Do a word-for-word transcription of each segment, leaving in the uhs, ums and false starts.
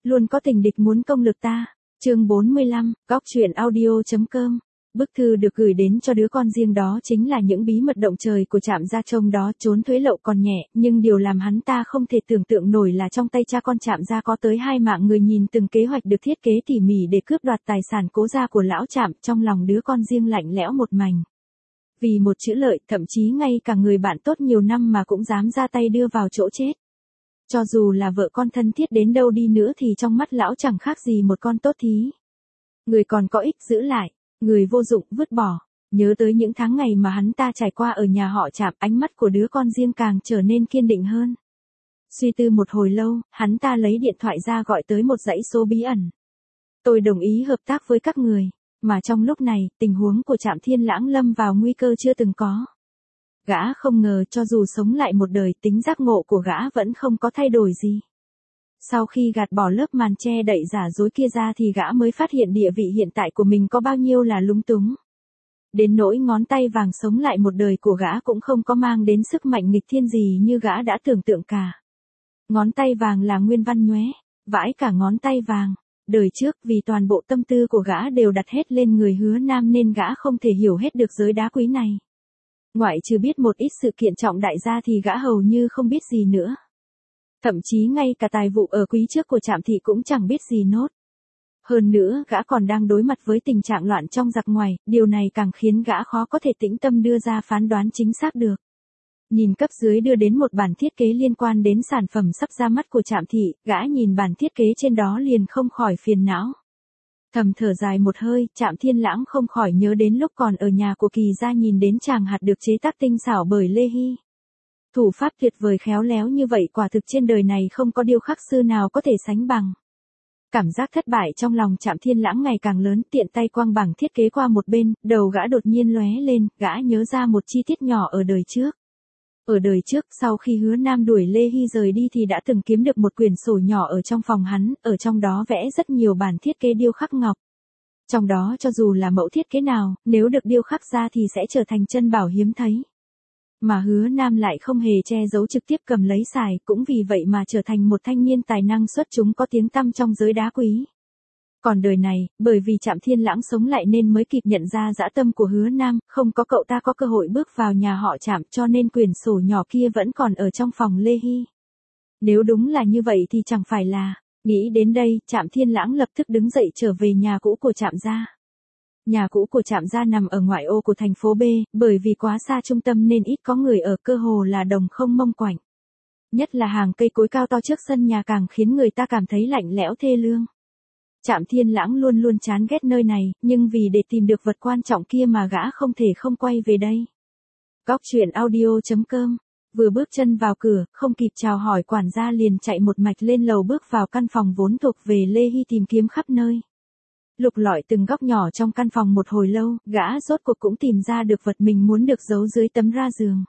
luôn có tình địch muốn công lược ta. Chương bốn mươi lăm, góc truyện audio chấm com. Bức thư được gửi đến cho đứa con riêng đó chính là những bí mật động trời của Trạm Gia Trông đó. Trốn thuế lậu còn nhẹ, nhưng điều làm hắn ta không thể tưởng tượng nổi là trong tay cha con Trạm Gia có tới hai mạng người nhìn từng kế hoạch được thiết kế tỉ mỉ để cướp đoạt tài sản cố gia của lão Trạm. Trong lòng đứa con riêng lạnh lẽo một mảnh. Vì một chữ lợi, thậm chí ngay cả người bạn tốt nhiều năm mà cũng dám ra tay đưa vào chỗ chết. Cho dù là vợ con thân thiết đến đâu đi nữa thì trong mắt lão chẳng khác gì một con tốt thí. Người còn có ích giữ lại, người vô dụng vứt bỏ. Nhớ tới những tháng ngày mà hắn ta trải qua ở nhà họ Trạm, ánh mắt của đứa con riêng càng trở nên kiên định hơn. Suy tư một hồi lâu, hắn ta lấy điện thoại ra gọi tới một dãy số bí ẩn. Tôi đồng ý hợp tác với các người, mà trong lúc này, tình huống của Trạm Thiên Lãng lâm vào nguy cơ chưa từng có. Gã không ngờ cho dù sống lại một đời, tính giác ngộ của gã vẫn không có thay đổi gì. Sau khi gạt bỏ lớp màn che đậy giả dối kia ra thì gã mới phát hiện địa vị hiện tại của mình có bao nhiêu là lúng túng. Đến nỗi ngón tay vàng sống lại một đời của gã cũng không có mang đến sức mạnh nghịch thiên gì như gã đã tưởng tượng cả. Ngón tay vàng là nguyên văn nhoé, vãi cả ngón tay vàng. Đời trước vì toàn bộ tâm tư của gã đều đặt hết lên người Hứa Nam nên gã không thể hiểu hết được giới đá quý này. Ngoại trừ biết một ít sự kiện trọng đại gia thì gã hầu như không biết gì nữa. Thậm chí ngay cả tài vụ ở quý trước của Trạm thị cũng chẳng biết gì nốt. Hơn nữa gã còn đang đối mặt với tình trạng loạn trong giặc ngoài, điều này càng khiến gã khó có thể tĩnh tâm đưa ra phán đoán chính xác được. Nhìn cấp dưới đưa đến một bản thiết kế liên quan đến sản phẩm sắp ra mắt của Trạm thị, gã nhìn bản thiết kế trên đó liền không khỏi phiền não. Thầm thở dài một hơi, Trạm Thiên Lãng không khỏi nhớ đến lúc còn ở nhà của Kỳ gia nhìn đến chàng hạt được chế tác tinh xảo bởi Lê Hy. Thủ pháp tuyệt vời khéo léo như vậy quả thực trên đời này không có điêu khắc sư nào có thể sánh bằng. Cảm giác thất bại trong lòng Trạm Thiên Lãng ngày càng lớn, tiện tay quăng bảng thiết kế qua một bên, đầu gã đột nhiên lóe lên, gã nhớ ra một chi tiết nhỏ ở đời trước. Ở đời trước, sau khi Hứa Nam đuổi Lê Hy rời đi thì đã từng kiếm được một quyển sổ nhỏ ở trong phòng hắn, ở trong đó vẽ rất nhiều bản thiết kế điêu khắc ngọc. Trong đó cho dù là mẫu thiết kế nào, nếu được điêu khắc ra thì sẽ trở thành chân bảo hiếm thấy. Mà Hứa Nam lại không hề che giấu trực tiếp cầm lấy xài, cũng vì vậy mà trở thành một thanh niên tài năng xuất chúng có tiếng tăm trong giới đá quý. Còn đời này, bởi vì Trạm Thiên Lãng sống lại nên mới kịp nhận ra dã tâm của Hứa Nam, không có cậu ta có cơ hội bước vào nhà họ Trạm cho nên quyển sổ nhỏ kia vẫn còn ở trong phòng Lê Hy. Nếu đúng là như vậy thì chẳng phải là, nghĩ đến đây, Trạm Thiên Lãng lập tức đứng dậy trở về nhà cũ của Trạm gia. Nhà cũ của Trạm gia nằm ở ngoại ô của thành phố B, bởi vì quá xa trung tâm nên ít có người ở, cơ hồ là đồng không mông quạnh. Nhất là hàng cây cối cao to trước sân nhà càng khiến người ta cảm thấy lạnh lẽo thê lương. Trạm Thiên Lãng luôn luôn chán ghét nơi này, nhưng vì để tìm được vật quan trọng kia mà gã không thể không quay về đây. Góc truyện audio chấm com. Vừa bước chân vào cửa, không kịp chào hỏi quản gia liền chạy một mạch lên lầu bước vào căn phòng vốn thuộc về Lê Hy tìm kiếm khắp nơi. Lục lọi từng góc nhỏ trong căn phòng một hồi lâu, gã rốt cuộc cũng tìm ra được vật mình muốn được giấu dưới tấm ra giường.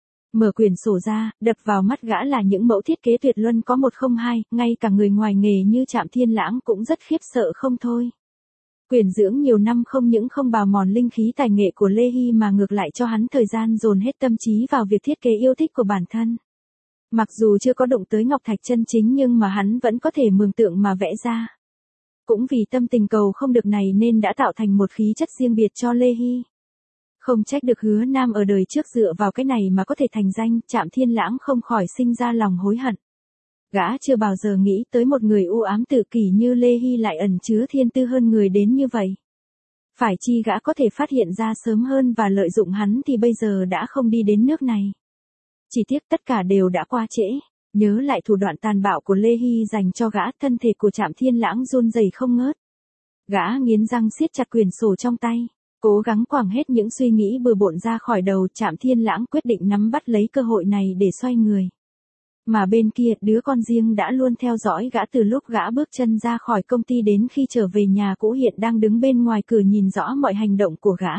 Mở quyển sổ ra, đập vào mắt gã là những mẫu thiết kế tuyệt luân có một không hai, ngay cả người ngoài nghề như Trạm Thiên Lãng cũng rất khiếp sợ không thôi. Quyển dưỡng nhiều năm không những không bào mòn linh khí tài nghệ của Lê Hy mà ngược lại cho hắn thời gian dồn hết tâm trí vào việc thiết kế yêu thích của bản thân. Mặc dù chưa có đụng tới ngọc thạch chân chính nhưng mà hắn vẫn có thể mường tượng mà vẽ ra. Cũng vì tâm tình cầu không được này nên đã tạo thành một khí chất riêng biệt cho Lê Hy. Không trách được Hứa Nam ở đời trước dựa vào cái này mà có thể thành danh, Trạm Thiên Lãng không khỏi sinh ra lòng hối hận. Gã chưa bao giờ nghĩ tới một người u ám tự kỷ như Lê Hy lại ẩn chứa thiên tư hơn người đến như vậy. Phải chi gã có thể phát hiện ra sớm hơn và lợi dụng hắn thì bây giờ đã không đi đến nước này. Chỉ tiếc tất cả đều đã qua trễ. Nhớ lại thủ đoạn tàn bạo của Lê Hy dành cho gã, thân thể của Trạm Thiên Lãng run rẩy không ngớt. Gã nghiến răng siết chặt quyển sổ trong tay, cố gắng quẳng hết những suy nghĩ bừa bộn ra khỏi đầu. Trạm Thiên Lãng quyết định nắm bắt lấy cơ hội này để xoay người. Mà bên kia, đứa con riêng đã luôn theo dõi gã từ lúc gã bước chân ra khỏi công ty đến khi trở về nhà cũ hiện đang đứng bên ngoài cửa nhìn rõ mọi hành động của gã.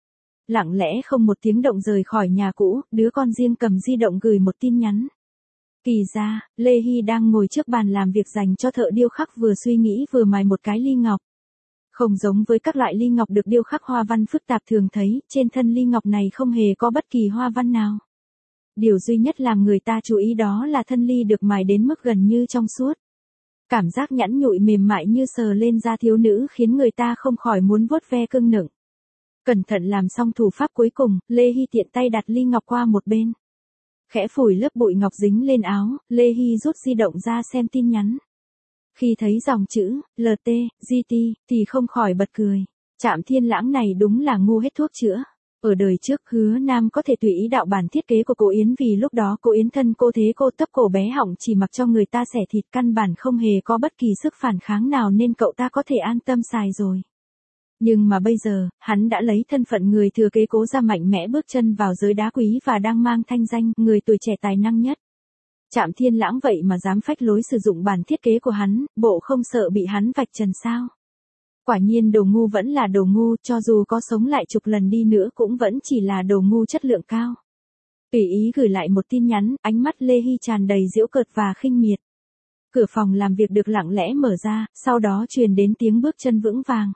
Lặng lẽ không một tiếng động rời khỏi nhà cũ, đứa con riêng cầm di động gửi một tin nhắn. Kỳ ra, Lê Hy đang ngồi trước bàn làm việc dành cho thợ điêu khắc vừa suy nghĩ vừa mài một cái ly ngọc. Không giống với các loại ly ngọc được điêu khắc hoa văn phức tạp thường thấy, trên thân ly ngọc này không hề có bất kỳ hoa văn nào. Điều duy nhất làm người ta chú ý đó là thân ly được mài đến mức gần như trong suốt. Cảm giác nhẵn nhụi mềm mại như sờ lên da thiếu nữ khiến người ta không khỏi muốn vuốt ve cưng nựng. Cẩn thận làm xong thủ pháp cuối cùng, Lê Hy tiện tay đặt ly ngọc qua một bên. Khẽ phủi lớp bụi ngọc dính lên áo, Lê Hy rút di động ra xem tin nhắn. Khi thấy dòng chữ, lờ tê, giê tê, thì không khỏi bật cười. Trạm Thiên Lãng này đúng là ngu hết thuốc chữa. Ở đời trước Hứa Nam có thể tùy ý đạo bản thiết kế của cô Yến vì lúc đó cô Yến thân cô thế cô tấp cổ bé họng chỉ mặc cho người ta xẻ thịt căn bản không hề có bất kỳ sức phản kháng nào nên cậu ta có thể an tâm xài rồi. Nhưng mà bây giờ, hắn đã lấy thân phận người thừa kế Cố Gia mạnh mẽ bước chân vào giới đá quý và đang mang thanh danh người tuổi trẻ tài năng nhất. Trạm Thiên Lãng vậy mà dám phách lối sử dụng bản thiết kế của hắn, bộ không sợ bị hắn vạch trần sao? Quả nhiên đồ ngu vẫn là đồ ngu, cho dù có sống lại chục lần đi nữa cũng vẫn chỉ là đồ ngu chất lượng cao. Tùy ý gửi lại một tin nhắn, ánh mắt Lê Hy tràn đầy giễu cợt và khinh miệt. Cửa phòng làm việc được lặng lẽ mở ra, sau đó truyền đến tiếng bước chân vững vàng.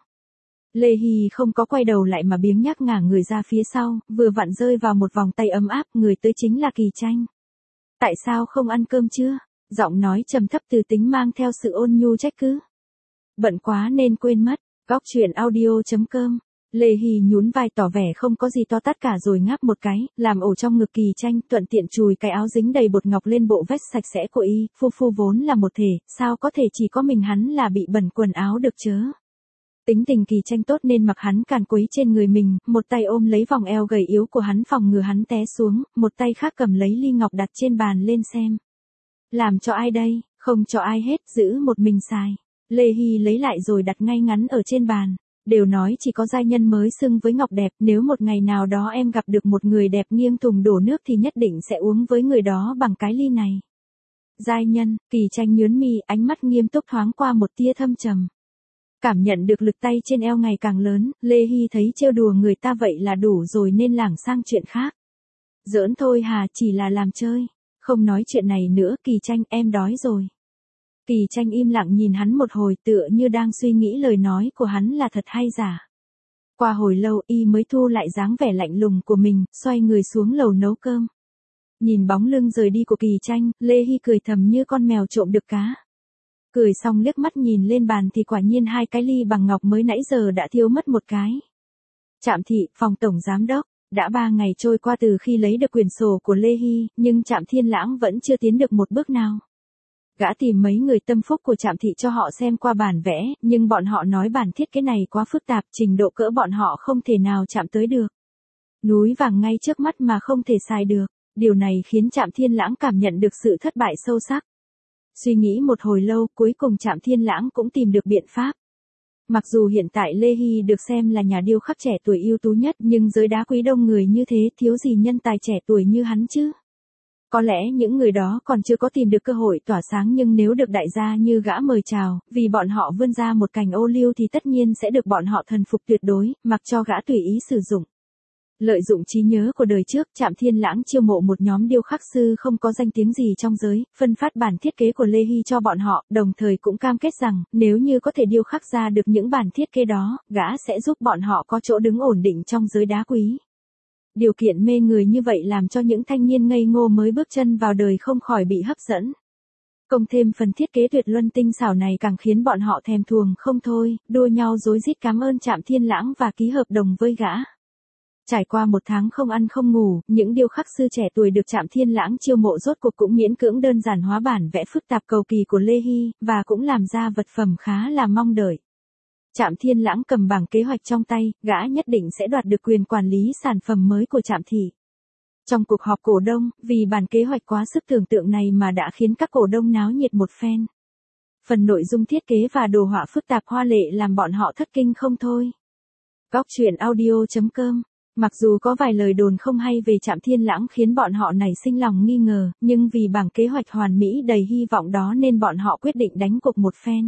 Lê Hy không có quay đầu lại mà biếng nhác ngả người ra phía sau, vừa vặn rơi vào một vòng tay ấm áp, người tới chính là Kỳ Tranh. Tại sao không ăn cơm chưa? Giọng nói trầm thấp từ tính mang theo sự ôn nhu trách cứ. Bận quá nên quên mất. Góc truyện audio chấm com. Lê Hy nhún vai tỏ vẻ không có gì to tát cả rồi ngáp một cái, làm ổ trong ngực Kỳ Tranh, thuận tiện chùi cái áo dính đầy bột ngọc lên bộ vest sạch sẽ của y, phu phu vốn là một thể, sao có thể chỉ có mình hắn là bị bẩn quần áo được chớ. Tính tình Kỳ Tranh tốt nên mặc hắn càn quấy trên người mình, một tay ôm lấy vòng eo gầy yếu của hắn phòng ngừa hắn té xuống, một tay khác cầm lấy ly ngọc đặt trên bàn lên xem. Làm cho ai đây, không cho ai hết, giữ một mình xài. Lê Hy lấy lại rồi đặt ngay ngắn ở trên bàn. Đều nói chỉ có giai nhân mới xưng với ngọc đẹp, nếu một ngày nào đó em gặp được một người đẹp nghiêng thùng đổ nước thì nhất định sẽ uống với người đó bằng cái ly này. Giai nhân, Kỳ Tranh nhướng mi, ánh mắt nghiêm túc thoáng qua một tia thâm trầm. Cảm nhận được lực tay trên eo ngày càng lớn, Lê Hy thấy trêu đùa người ta vậy là đủ rồi nên lảng sang chuyện khác. Giỡn thôi hà, chỉ là làm chơi. Không nói chuyện này nữa, Kỳ Tranh, em đói rồi. Kỳ Tranh im lặng nhìn hắn một hồi tựa như đang suy nghĩ lời nói của hắn là thật hay giả. Qua hồi lâu y mới thu lại dáng vẻ lạnh lùng của mình, xoay người xuống lầu nấu cơm. Nhìn bóng lưng rời đi của Kỳ Tranh, Lê Hy cười thầm như con mèo trộm được cá. Cười xong liếc mắt nhìn lên bàn thì quả nhiên hai cái ly bằng ngọc mới nãy giờ đã thiếu mất một cái. Trạm Thị, phòng tổng giám đốc. Đã ba ngày trôi qua từ khi lấy được quyển sổ của Lê Hy, nhưng Trạm Thiên Lãng vẫn chưa tiến được một bước nào. Gã tìm mấy người tâm phúc của Trạm Thị cho họ xem qua bản vẽ, nhưng bọn họ nói bản thiết kế này quá phức tạp, trình độ cỡ bọn họ không thể nào chạm tới được. Núi vàng ngay trước mắt mà không thể xài được, điều này khiến Trạm Thiên Lãng cảm nhận được sự thất bại sâu sắc. Suy nghĩ một hồi lâu, cuối cùng Trạm Thiên Lãng cũng tìm được biện pháp. Mặc dù hiện tại Lê Hy được xem là nhà điêu khắc trẻ tuổi ưu tú nhất, nhưng giới đá quý đông người như thế, thiếu gì nhân tài trẻ tuổi như hắn chứ. Có lẽ những người đó còn chưa có tìm được cơ hội tỏa sáng, nhưng nếu được đại gia như gã mời chào, vì bọn họ vươn ra một cành ô liu thì tất nhiên sẽ được bọn họ thần phục tuyệt đối, mặc cho gã tùy ý sử dụng. Lợi dụng trí nhớ của đời trước, Trạm Thiên Lãng chiêu mộ một nhóm điêu khắc sư không có danh tiếng gì trong giới, phân phát bản thiết kế của Lê Hy cho bọn họ, đồng thời cũng cam kết rằng, nếu như có thể điêu khắc ra được những bản thiết kế đó, gã sẽ giúp bọn họ có chỗ đứng ổn định trong giới đá quý. Điều kiện mê người như vậy làm cho những thanh niên ngây ngô mới bước chân vào đời không khỏi bị hấp dẫn. Cộng thêm phần thiết kế tuyệt luân tinh xảo này càng khiến bọn họ thèm thuồng không thôi, đua nhau rối rít cảm ơn Trạm Thiên Lãng và ký hợp đồng với gã. Trải qua một tháng không ăn không ngủ, những điêu khắc sư trẻ tuổi được Trạm Thiên Lãng chiêu mộ rốt cuộc cũng miễn cưỡng đơn giản hóa bản vẽ phức tạp cầu kỳ của Lê Hy, và cũng làm ra vật phẩm khá là mong đợi. Trạm Thiên Lãng cầm bảng kế hoạch trong tay, gã nhất định sẽ đoạt được quyền quản lý sản phẩm mới của Trạm Thị. Trong cuộc họp cổ đông, vì bản kế hoạch quá sức tưởng tượng này mà đã khiến các cổ đông náo nhiệt một phen. Phần nội dung thiết kế và đồ họa phức tạp hoa lệ làm bọn họ thất kinh không thôi. Góc truyện audio chấm com. Mặc dù có vài lời đồn không hay về Trạm Thiên Lãng khiến bọn họ nảy sinh lòng nghi ngờ, nhưng vì bảng kế hoạch hoàn mỹ đầy hy vọng đó nên bọn họ quyết định đánh cuộc một phen.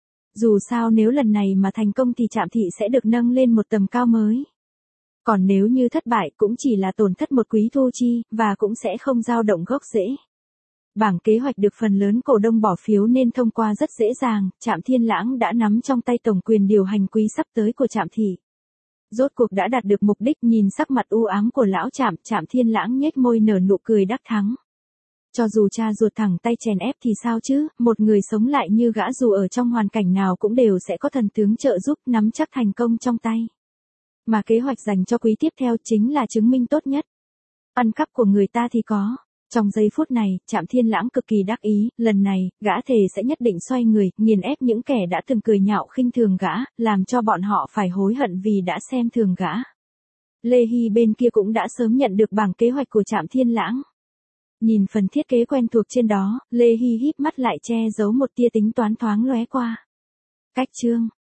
Dù sao nếu lần này mà thành công thì Trạm Thị sẽ được nâng lên một tầm cao mới. Còn nếu như thất bại cũng chỉ là tổn thất một quý thu chi, và cũng sẽ không dao động gốc rễ. Bảng kế hoạch được phần lớn cổ đông bỏ phiếu nên thông qua rất dễ dàng, Trạm Thiên Lãng đã nắm trong tay tổng quyền điều hành quý sắp tới của Trạm Thị. Rốt cuộc đã đạt được mục đích, nhìn sắc mặt u ám của lão Trạm, Trạm Thiên Lãng nhếch môi nở nụ cười đắc thắng. Cho dù cha ruột thẳng tay chèn ép thì sao chứ, một người sống lại như gã dù ở trong hoàn cảnh nào cũng đều sẽ có thần tướng trợ giúp nắm chắc thành công trong tay. Mà kế hoạch dành cho quý tiếp theo chính là chứng minh tốt nhất. Ăn cắp của người ta thì có. Trong giây phút này, Trạm Thiên Lãng cực kỳ đắc ý, lần này, gã thề sẽ nhất định xoay người, nghiền ép những kẻ đã từng cười nhạo khinh thường gã, làm cho bọn họ phải hối hận vì đã xem thường gã. Lê Hy bên kia cũng đã sớm nhận được bảng kế hoạch của Trạm Thiên Lãng. Nhìn phần thiết kế quen thuộc trên đó, Lê Hy híp mắt lại che giấu một tia tính toán thoáng lóe qua. Cách chương